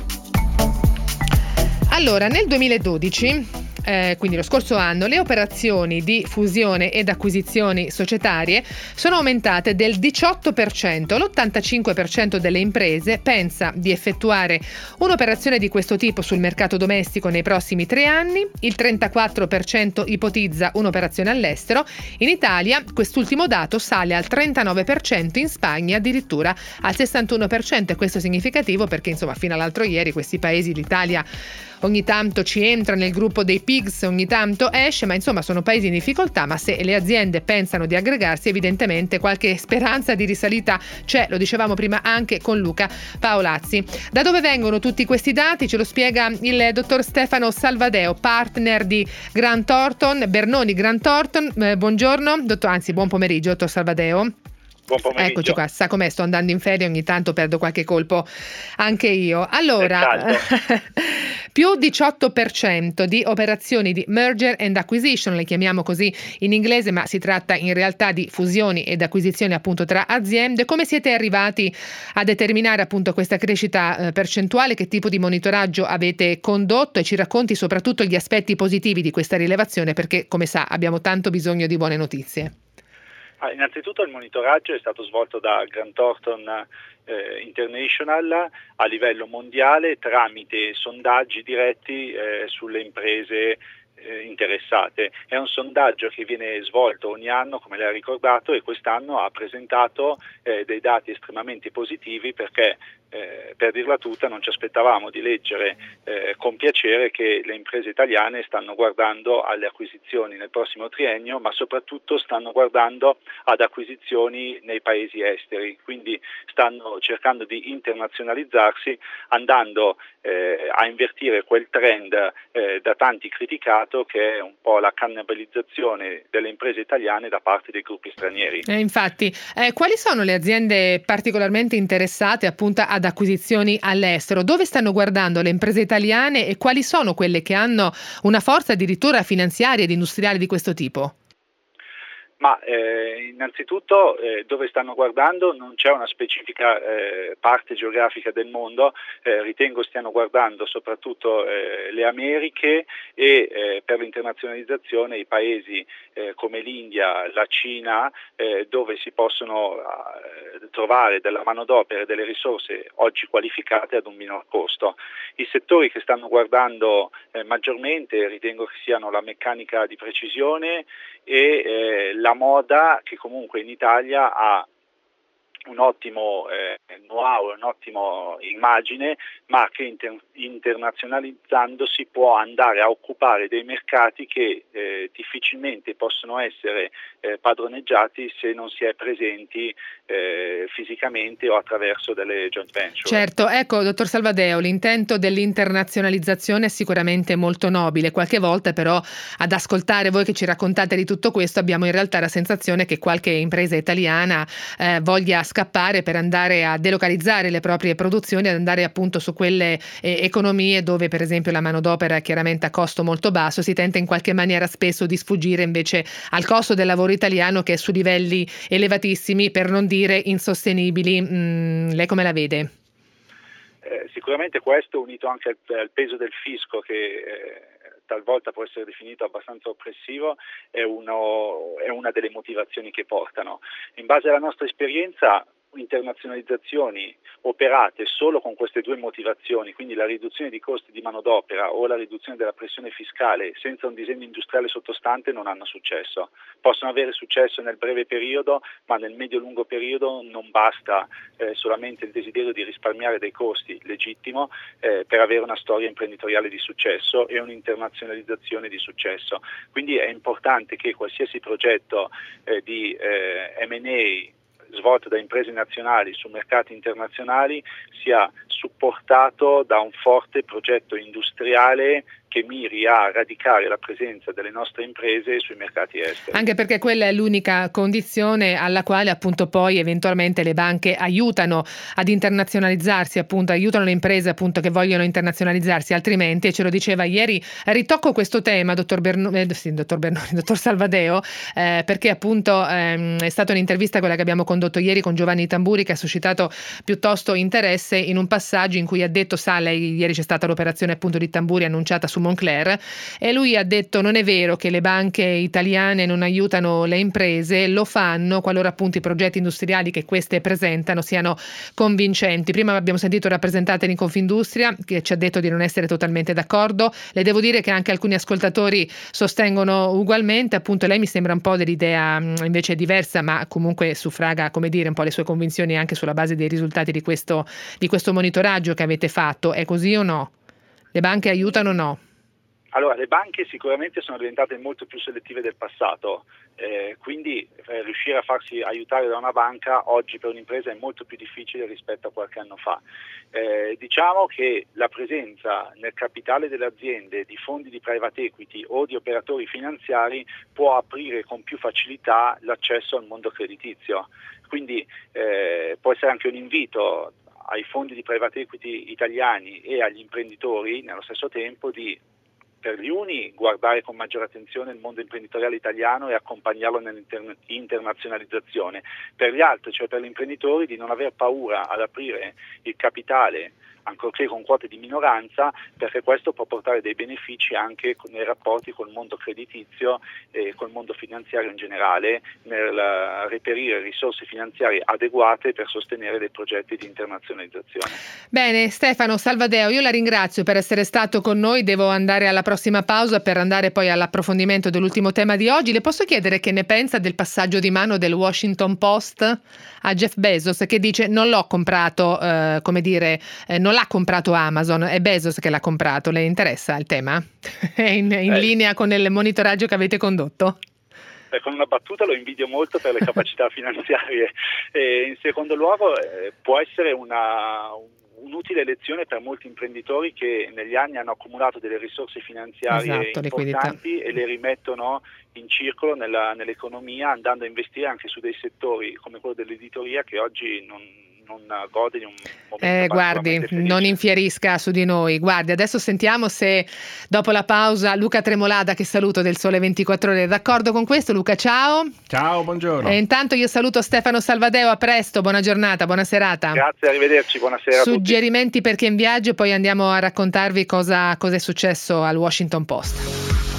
Allora, nel duemiladodici, eh, quindi lo scorso anno, le operazioni di fusione ed acquisizioni societarie sono aumentate del diciotto per cento. L'ottantacinque per cento delle imprese pensa di effettuare un'operazione di questo tipo sul mercato domestico nei prossimi tre anni, il trentaquattro per cento ipotizza un'operazione all'estero. In Italia quest'ultimo dato sale al trentanove per cento, in Spagna addirittura al sessantuno per cento, e questo è significativo perché insomma fino all'altro ieri questi paesi, l'Italia ogni tanto ci entra nel gruppo dei pigs, ogni tanto esce, ma insomma sono paesi in difficoltà. Ma se le aziende pensano di aggregarsi, evidentemente qualche speranza di risalita c'è, lo dicevamo prima anche con Luca Paolazzi. Da dove vengono tutti questi dati? Ce lo spiega il dottor Stefano Salvadeo, partner di Grant Thornton, Bernoni Grant Thornton. Eh, buongiorno, dottor, anzi buon pomeriggio, dottor Salvadeo. Buon pomeriggio. Eccoci qua, sa com'è, sto andando in ferie, ogni tanto perdo qualche colpo anche io. Allora, più diciotto per cento di operazioni di merger and acquisition, le chiamiamo così in inglese, ma si tratta in realtà di fusioni ed acquisizioni appunto tra aziende. Come siete arrivati a determinare appunto questa crescita eh, percentuale? Che tipo di monitoraggio avete condotto? E ci racconti soprattutto gli aspetti positivi di questa rilevazione, perché come sa abbiamo tanto bisogno di buone notizie. Ah, innanzitutto il monitoraggio è stato svolto da Grant Thornton eh, International a livello mondiale tramite sondaggi diretti eh, sulle imprese eh, interessate. È un sondaggio che viene svolto ogni anno, come lei ha ricordato, e quest'anno ha presentato eh, dei dati estremamente positivi, perché Eh, per dirla tutta non ci aspettavamo di leggere eh, con piacere che le imprese italiane stanno guardando alle acquisizioni nel prossimo triennio, ma soprattutto stanno guardando ad acquisizioni nei paesi esteri, quindi stanno cercando di internazionalizzarsi, andando eh, a invertire quel trend eh, da tanti criticato, che è un po' la cannibalizzazione delle imprese italiane da parte dei gruppi stranieri. Eh, infatti, eh, quali sono le aziende particolarmente interessate appunto a ad acquisizioni all'estero? Dove stanno guardando le imprese italiane e quali sono quelle che hanno una forza addirittura finanziaria ed industriale di questo tipo? Ma eh, innanzitutto eh, dove stanno guardando non c'è una specifica eh, parte geografica del mondo, eh, ritengo stiano guardando soprattutto eh, le Americhe e eh, per l'internazionalizzazione i paesi eh, come l'India, la Cina, eh, dove si possono eh, trovare della manodopera e delle risorse oggi qualificate ad un minor costo. I settori che stanno guardando eh, maggiormente ritengo che siano la meccanica di precisione e eh, la moda, che comunque in Italia ha un ottimo eh, know-how, un'ottima immagine, ma che inter- internazionalizzandosi può andare a occupare dei mercati che eh, difficilmente possono essere eh, padroneggiati se non si è presenti eh, fisicamente o attraverso delle joint venture. Certo, ecco dottor Salvadeo, l'intento dell'internazionalizzazione è sicuramente molto nobile. Qualche volta però ad ascoltare voi che ci raccontate di tutto questo abbiamo in realtà la sensazione che qualche impresa italiana eh, voglia scappare per andare a delocalizzare delocalizzare le proprie produzioni, ad andare appunto su quelle eh, economie dove per esempio la manodopera è chiaramente a costo molto basso, si tenta in qualche maniera spesso di sfuggire invece al costo del lavoro italiano che è su livelli elevatissimi, per non dire insostenibili. Mm, lei come la vede? Eh, sicuramente questo, unito anche al, al peso del fisco che eh, talvolta può essere definito abbastanza oppressivo, è, uno, è una delle motivazioni che portano. In base alla nostra esperienza, internazionalizzazioni operate solo con queste due motivazioni, quindi la riduzione di costi di manodopera o la riduzione della pressione fiscale, senza un disegno industriale sottostante non hanno successo. Possono avere successo nel breve periodo, ma nel medio-lungo periodo non basta eh, solamente il desiderio di risparmiare dei costi, legittimo, eh, per avere una storia imprenditoriale di successo e un'internazionalizzazione di successo. Quindi è importante che qualsiasi progetto eh, di eh, M and A svolto da imprese nazionali su mercati internazionali sia supportato da un forte progetto industriale che miri a radicare la presenza delle nostre imprese sui mercati esteri. Anche perché quella è l'unica condizione alla quale appunto poi eventualmente le banche aiutano ad internazionalizzarsi, appunto aiutano le imprese appunto che vogliono internazionalizzarsi, altrimenti, e ce lo diceva ieri, ritocco questo tema, dottor Berno, eh, sì, dottor Bernoni, dottor Salvadeo, eh, perché appunto ehm, è stata un'intervista quella che abbiamo condotto ieri con Giovanni Tamburi, che ha suscitato piuttosto interesse in un passaggio in cui ha detto, sa, lei, ieri c'è stata l'operazione appunto di Tamburi annunciata su Moncler, e lui ha detto non è vero che le banche italiane non aiutano le imprese, lo fanno qualora appunto i progetti industriali che queste presentano siano convincenti. Prima abbiamo sentito il rappresentante di Confindustria che ci ha detto di non essere totalmente d'accordo, le devo dire che anche alcuni ascoltatori sostengono ugualmente, appunto lei mi sembra un po' dell'idea invece diversa, ma comunque suffraga, come dire, un po' le sue convinzioni anche sulla base dei risultati di questo, di questo monitoraggio che avete fatto. È così o no? Le banche aiutano o no? Allora, le banche sicuramente sono diventate molto più selettive del passato, eh, quindi eh, riuscire a farsi aiutare da una banca oggi per un'impresa è molto più difficile rispetto a qualche anno fa. Eh, diciamo che la presenza nel capitale delle aziende di fondi di private equity o di operatori finanziari può aprire con più facilità l'accesso al mondo creditizio, quindi eh, può essere anche un invito ai fondi di private equity italiani e agli imprenditori nello stesso tempo di, per gli uni, guardare con maggiore attenzione il mondo imprenditoriale italiano e accompagnarlo nell'internazionalizzazione, per gli altri, cioè per gli imprenditori, di non aver paura ad aprire il capitale, ancorché con quote di minoranza, perché questo può portare dei benefici anche nei rapporti col mondo creditizio e col mondo finanziario in generale, nel reperire risorse finanziarie adeguate per sostenere dei progetti di internazionalizzazione. Bene, Stefano Salvadeo, io la ringrazio per essere stato con noi, devo andare alla prossima pausa per andare poi all'approfondimento dell'ultimo tema di oggi. Le posso chiedere che ne pensa del passaggio di mano del Washington Post a Jeff Bezos, che dice non l'ho comprato, eh, come dire, eh, non l'ha comprato Amazon, è Bezos che l'ha comprato. Le interessa il tema? È in, in eh. linea con il monitoraggio che avete condotto? Eh, con una battuta lo invidio molto per le capacità finanziarie. E in secondo luogo eh, può essere una... un un'utile lezione per molti imprenditori che negli anni hanno accumulato delle risorse finanziarie esatto, importanti liquidità. E le rimettono in circolo nella, nell'economia, andando a investire anche su dei settori come quello dell'editoria che oggi non, non gode di un momento eh, guardi, felice. Non infierisca su di noi. Guardi, adesso sentiamo se dopo la pausa Luca Tremolada, che saluto, del Sole ventiquattro Ore, è d'accordo con questo. Luca, ciao. Ciao, buongiorno. E intanto io saluto Stefano Salvadeo, a presto, buona giornata, buona serata. Grazie, arrivederci, buonasera. Suggerimenti a tutti per chi è in viaggio, poi andiamo a raccontarvi cosa, cosa è successo al Washington Post.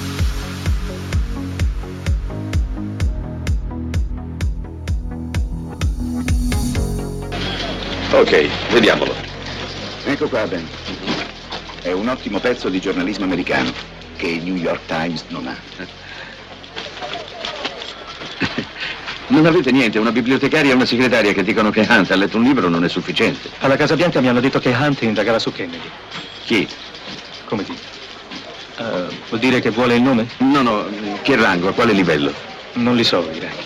Ok, vediamolo. Ecco qua, Ben. È un ottimo pezzo di giornalismo americano che il New York Times non ha. Non avete niente, una bibliotecaria e una segretaria che dicono che Hunt ha letto un libro non è sufficiente. Alla Casa Bianca mi hanno detto che Hunt indagava su Kennedy. Chi? Come dire? Uh, vuol dire che vuole il nome? No, no, che rango, a quale livello? Non li so i rangi.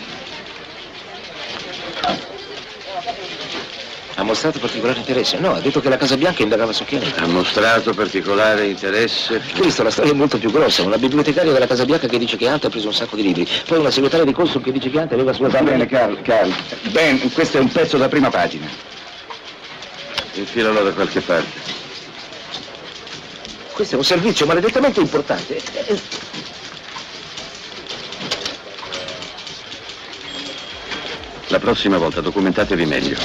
Ha mostrato particolare interesse? No, ha detto che la Casa Bianca indagava su Kennedy. Ha mostrato particolare interesse? Questa, la storia è molto più grossa. Una bibliotecaria della Casa Bianca che dice che Hunt ha preso un sacco di libri. Poi una segretaria di Colson che dice che Hunt aveva sua... Va bene, Carl, Carl. Ben, questo è un pezzo da prima pagina. Infilalo da qualche parte. Questo è un servizio maledettamente importante. La prossima volta documentatevi meglio.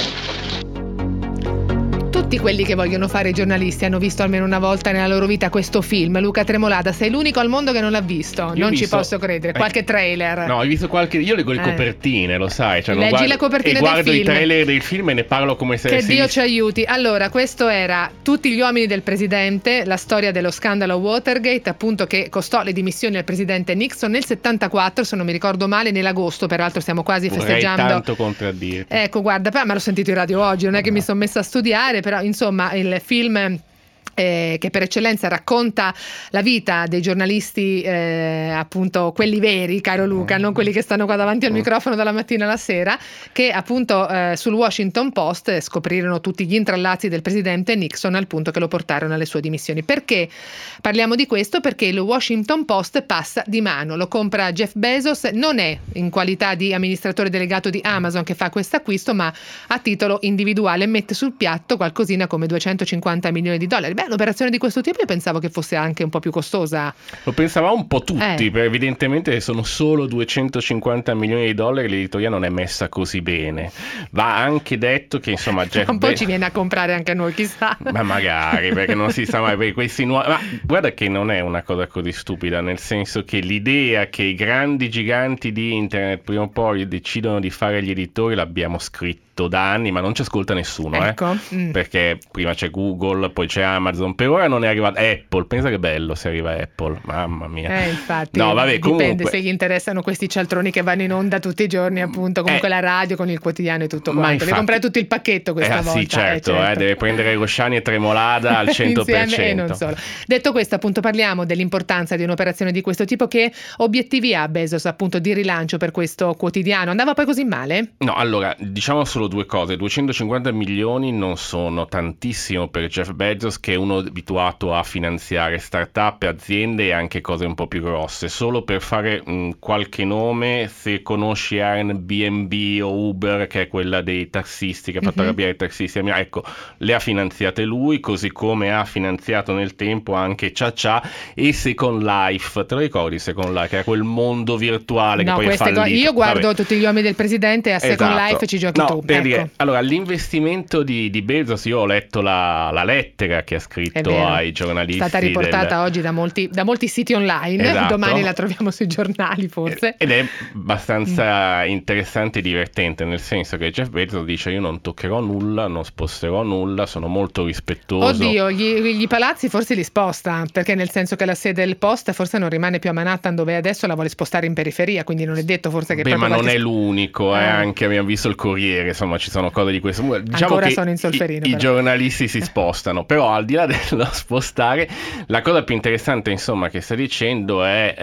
Tutti quelli che vogliono fare i giornalisti hanno visto almeno una volta nella loro vita questo film. Luca Tremolada, sei l'unico al mondo che non l'ha visto. Io non visto... ci posso credere. Qualche eh, trailer. No, hai visto qualche. Io leggo le eh. copertine, lo sai. Cioè, non Leggi guardo... le copertine e del guardo film. i trailer del film e ne parlo come se. Che si... Dio ci aiuti. Allora, questo era Tutti gli uomini del presidente, la storia dello scandalo Watergate, appunto, che costò le dimissioni al presidente Nixon nel settantaquattro, se non mi ricordo male, nell'agosto. Peraltro stiamo quasi Vorrei festeggiando. tanto contraddirti. Ecco, guarda, ma l'ho sentito in radio oggi, non è che mi sono messa a studiare, però insomma il film Eh, che per eccellenza racconta la vita dei giornalisti, eh, appunto quelli veri, caro Luca, non quelli che stanno qua davanti al microfono dalla mattina alla sera, che appunto eh, sul Washington Post scoprirono tutti gli intrallazzi del presidente Nixon al punto che lo portarono alle sue dimissioni. Perché parliamo di questo? Perché il Washington Post passa di mano, lo compra Jeff Bezos, non è in qualità di amministratore delegato di Amazon che fa questo acquisto, ma a titolo individuale mette sul piatto qualcosina come duecentocinquanta milioni di dollari. Beh, un'operazione di questo tipo io pensavo che fosse anche un po' più costosa. Lo pensavamo un po' tutti, eh. perché evidentemente sono solo duecentocinquanta milioni di dollari, l'editoria non è messa così bene. Va anche detto che insomma Jeff un po' Be- ci viene a comprare anche a noi, chissà. Ma magari, perché non si sa mai, perché questi nuovi... Ma guarda che non è una cosa così stupida, nel senso che l'idea che i grandi giganti di internet prima o poi decidono di fare gli editori l'abbiamo scritto da anni, ma non ci ascolta nessuno, ecco. eh? mm. Perché prima c'è Google, poi c'è Amazon, per ora non è arrivato Apple, pensa che bello se arriva Apple, mamma mia. Eh, infatti, no, vabbè, dipende comunque... se gli interessano questi cialtroni che vanno in onda tutti i giorni, appunto, comunque eh, la radio con il quotidiano e tutto ma quanto. infatti... Devi comprare tutto il pacchetto questa eh, volta. Sì, certo, eh, certo. Eh, deve prendere Rosciani e Tremolada al cento per cento. Insieme e non solo. Detto questo, appunto, parliamo dell'importanza di un'operazione di questo tipo. Che obiettivi ha Bezos, appunto, di rilancio per questo quotidiano? Andava poi così male? No, allora, diciamo solo due cose. duecentocinquanta milioni non sono tantissimo per Jeff Bezos, che è uno abituato a finanziare start-up, aziende e anche cose un po' più grosse. Solo per fare mh, qualche nome, se conosci Airbnb o Uber, che è quella dei tassisti, che ha fatto Mhm. arrabbiare i tassisti a Milano, ecco, le ha finanziate lui, così come ha finanziato nel tempo anche Cia Cia e Second Life. Te lo ricordi Second Life? Che era quel mondo virtuale No, che poi è queste fallito. cose. Io guardo Vabbè. Tutti gli uomini del presidente e a Second Esatto. Life ci giochi no, tu. Per ecco. dire, allora, l'investimento di, di Bezos, io ho letto la, la lettera che ha È scritto vero. ai giornalisti. È stata riportata del... oggi da molti, da molti siti online. Esatto. Domani la troviamo sui giornali, forse. Ed è abbastanza interessante e divertente, nel senso che Jeff Bezos dice: io non toccherò nulla, non sposterò nulla, sono molto rispettoso. Oddio, gli, gli palazzi forse li sposta, perché nel senso che la sede del Post forse non rimane più a Manhattan dove è adesso, la vuole spostare in periferia, quindi non è detto forse che Beh, ma proprio non qualche... è l'unico, eh, Eh. anche abbiamo visto il Corriere, insomma ci sono cose di questo. Diciamo Ancora che sono in Solferino, i, i però. giornalisti si spostano, però al di là dello spostare, la cosa più interessante insomma che sta dicendo è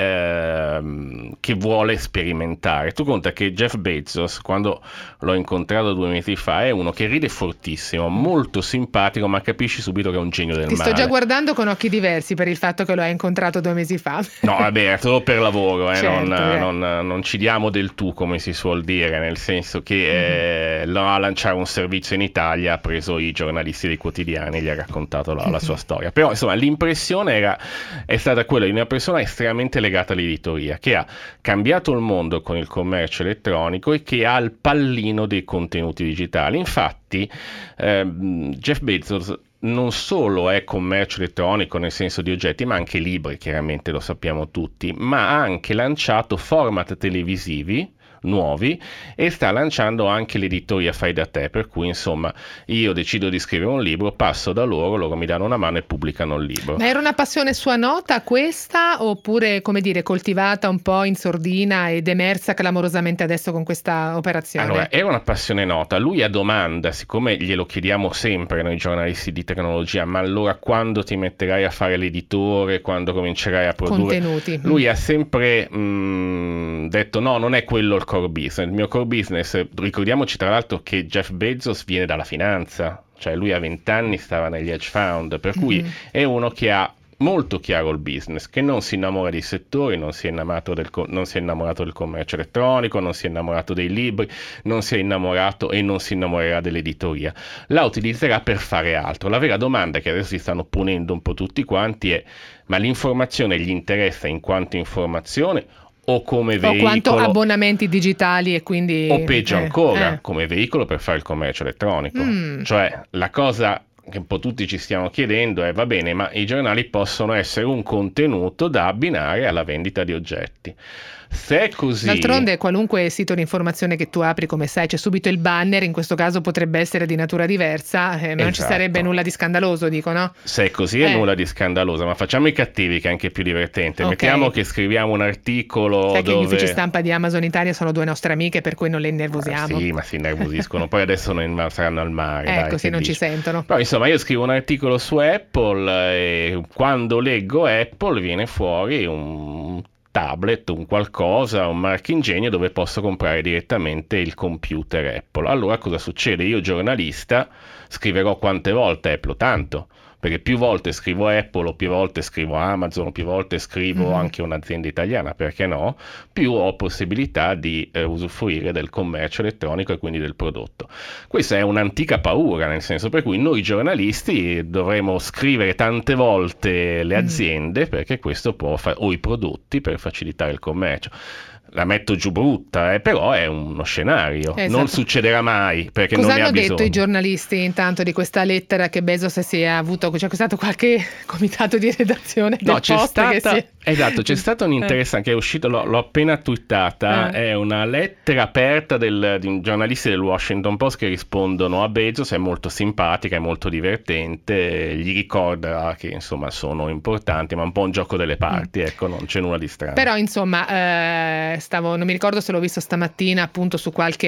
ehm, che vuole sperimentare. Tu conta che Jeff Bezos, quando l'ho incontrato due mesi fa, è uno che ride fortissimo, molto simpatico, ma capisci subito che è un genio del Ti male. sto già guardando con occhi diversi per il fatto che lo hai incontrato due mesi fa. No, vabbè, è solo per lavoro, eh, Certo, non, eh. non, non ci diamo del tu, come si suol dire, nel senso che eh, no, a lanciare un servizio in Italia ha preso i giornalisti dei quotidiani e gli ha raccontato la, la sua storia. Però insomma l'impressione era, è stata quella di una persona estremamente legata all'editoria, che ha cambiato il mondo con il commercio elettronico e che ha il pallino dei contenuti digitali. Infatti ehm, Jeff Bezos non solo è commercio elettronico nel senso di oggetti, ma anche libri, chiaramente lo sappiamo tutti, ma ha anche lanciato format televisivi nuovi e sta lanciando anche l'editoria fai da te, per cui insomma io decido di scrivere un libro, passo da loro, loro mi danno una mano e pubblicano il libro. Ma era una passione sua nota questa, oppure, come dire, coltivata un po' in sordina ed emersa clamorosamente adesso con questa operazione? Allora, era una passione nota. Lui a domanda, siccome glielo chiediamo sempre noi giornalisti di tecnologia, ma allora quando ti metterai a fare l'editore, quando comincerai a produrre contenuti, lui ha sempre mh, detto no, non è quello il core business. Il mio core business, ricordiamoci tra l'altro che Jeff Bezos viene dalla finanza, cioè lui a venti anni stava negli hedge fund, per cui mm-hmm. è uno che ha molto chiaro il business, che non si innamora dei settori, non si è innamorato del, non si è innamorato del commercio elettronico, non si è innamorato dei libri, non si è innamorato e non si innamorerà dell'editoria, la utilizzerà per fare altro. La vera domanda che adesso si stanno ponendo un po' tutti quanti è: ma l'informazione gli interessa in quanto informazione o come o veicolo, quanto abbonamenti digitali, e quindi o peggio eh, ancora eh. come veicolo per fare il commercio elettronico? Mm. Cioè, la cosa che un po' tutti ci stiamo chiedendo è: va bene, ma i giornali possono essere un contenuto da abbinare alla vendita di oggetti? Se è così, d'altronde qualunque sito di informazione che tu apri, come sai, c'è subito il banner, in questo caso potrebbe essere di natura diversa, eh, ma esatto. non ci sarebbe nulla di scandaloso, dico, no? Se è così è Eh. nulla di scandaloso, ma facciamo i cattivi, che è anche più divertente. Ok. Mettiamo che scriviamo un articolo Sai che dove... gli uffici stampa di Amazon Italia sono due nostre amiche, per cui non le innervosiamo. Ah, sì, ma si innervosiscono. Poi adesso non saranno al mare. Ecco, dai, sì, che non dici? ci sentono. Però insomma, io scrivo un articolo su Apple e quando leggo Apple viene fuori un tablet, un qualcosa, un marchingegno dove posso comprare direttamente il computer Apple. Allora cosa succede? Io giornalista scriverò quante volte Apple? Tanto, perché più volte scrivo Apple o più volte scrivo Amazon o più volte scrivo Mm. anche un'azienda italiana, perché no? Più ho possibilità di eh, usufruire del commercio elettronico e quindi del prodotto. Questa è un'antica paura, nel senso per cui noi giornalisti dovremo scrivere tante volte le aziende mm. perché questo può fare, o i prodotti, per facilitare il commercio. La metto giù brutta, eh, però è uno scenario, Esatto. non succederà mai perché Cosa non ne ha hanno detto bisogno. i giornalisti intanto di questa lettera che Bezos si è avuto? C'è stato qualche comitato di redazione del No, c'è Post stata, che si è... esatto, c'è stato un interessante che è uscito, l'ho, l'ho appena twittata, Eh. è una lettera aperta del, di un giornalisti del Washington Post che rispondono a Bezos, è molto simpatica, è molto divertente, gli ricorda che insomma sono importanti, ma un po' un gioco delle parti, mm. ecco, non c'è nulla di strano. Però insomma, eh, stavo, non mi ricordo se l'ho visto stamattina appunto su qualche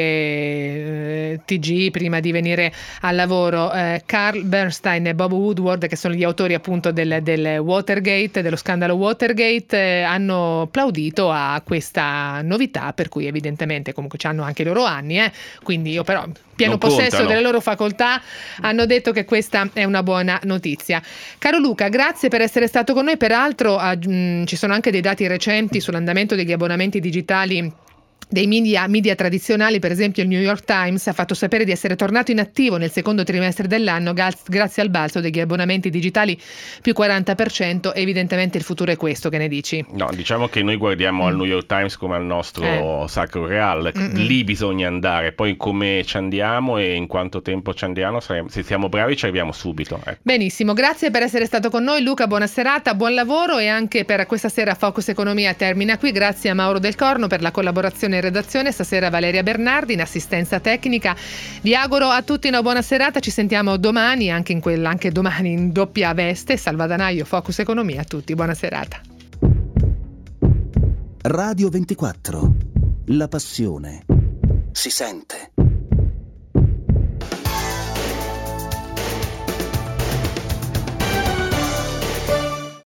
eh, T G prima di venire al lavoro, eh, Carl Bernstein e Bob Woodward, che sono gli autori appunto del, del Watergate, dello scandalo Watergate, eh, hanno applaudito a questa novità, per cui evidentemente comunque hanno anche i loro anni, eh, quindi io però pieno Non possesso contano. delle loro facoltà hanno detto che questa è una buona notizia. Caro Luca, grazie per essere stato con noi. Peraltro ah, mh, ci sono anche dei dati recenti sull'andamento degli abbonamenti digitali dei media, media tradizionali. Per esempio il New York Times ha fatto sapere di essere tornato in attivo nel secondo trimestre dell'anno gaz- grazie al balzo degli abbonamenti digitali più quaranta per cento. Evidentemente il futuro è questo, che ne dici? No, diciamo che noi guardiamo mm. al New York Times come al nostro Eh. sacro real, Mm-mm. lì bisogna andare, poi come ci andiamo e in quanto tempo ci andiamo, se siamo bravi ci arriviamo subito. Ecco. Benissimo, grazie per essere stato con noi Luca, buona serata, buon lavoro, e anche per questa sera Focus Economia termina qui. Grazie a Mauro Del Corno per la collaborazione in redazione, stasera Valeria Bernardi in assistenza tecnica. Vi auguro a tutti una buona serata, ci sentiamo domani, anche, in quella, anche domani in doppia veste. Salvadanaio, Focus Economia a tutti, buona serata. Radio ventiquattro, la passione si sente.